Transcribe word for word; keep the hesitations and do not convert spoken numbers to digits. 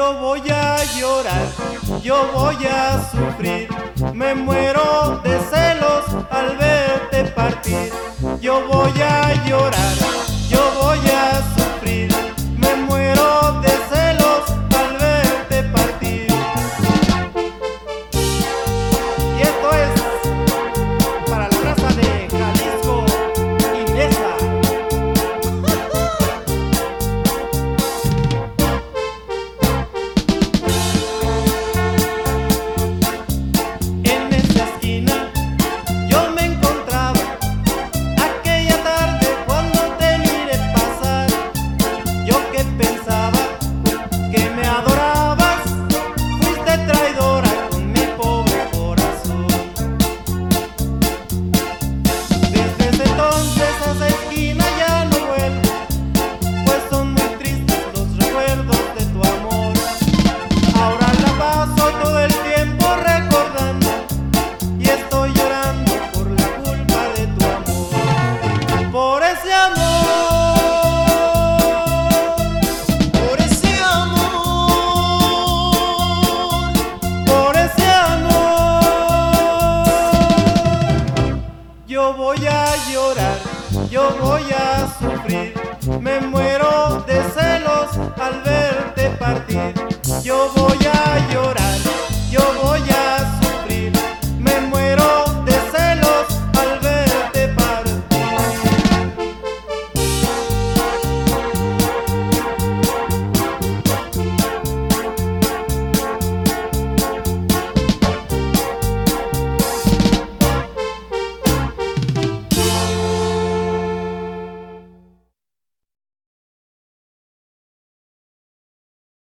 Yo voy a llorar, yo voy a sufrir, me muero de celos al verte partir. Yo voy a llorar, yo voy a sufrir, me muero de celos al verte partir. Y esto es para la raza de Jalisco y Nesa. En esa esquina yo me encontraba aquella tarde cuando te miré pasar. Yo que pensaba que me adorabas, fuiste traidora con mi pobre corazón. Desde ese entonces a esa esquina ya no vuelvo, pues son muy tristes los recuerdos de tu amor. Ahora la paso todo el tiempo recordando y estoy llorando por la culpa de tu amor. Por ese amor, por ese amor, por ese amor. Yo voy a llorar, yo voy a sufrir, me muero de celos al verte partir. Yo voy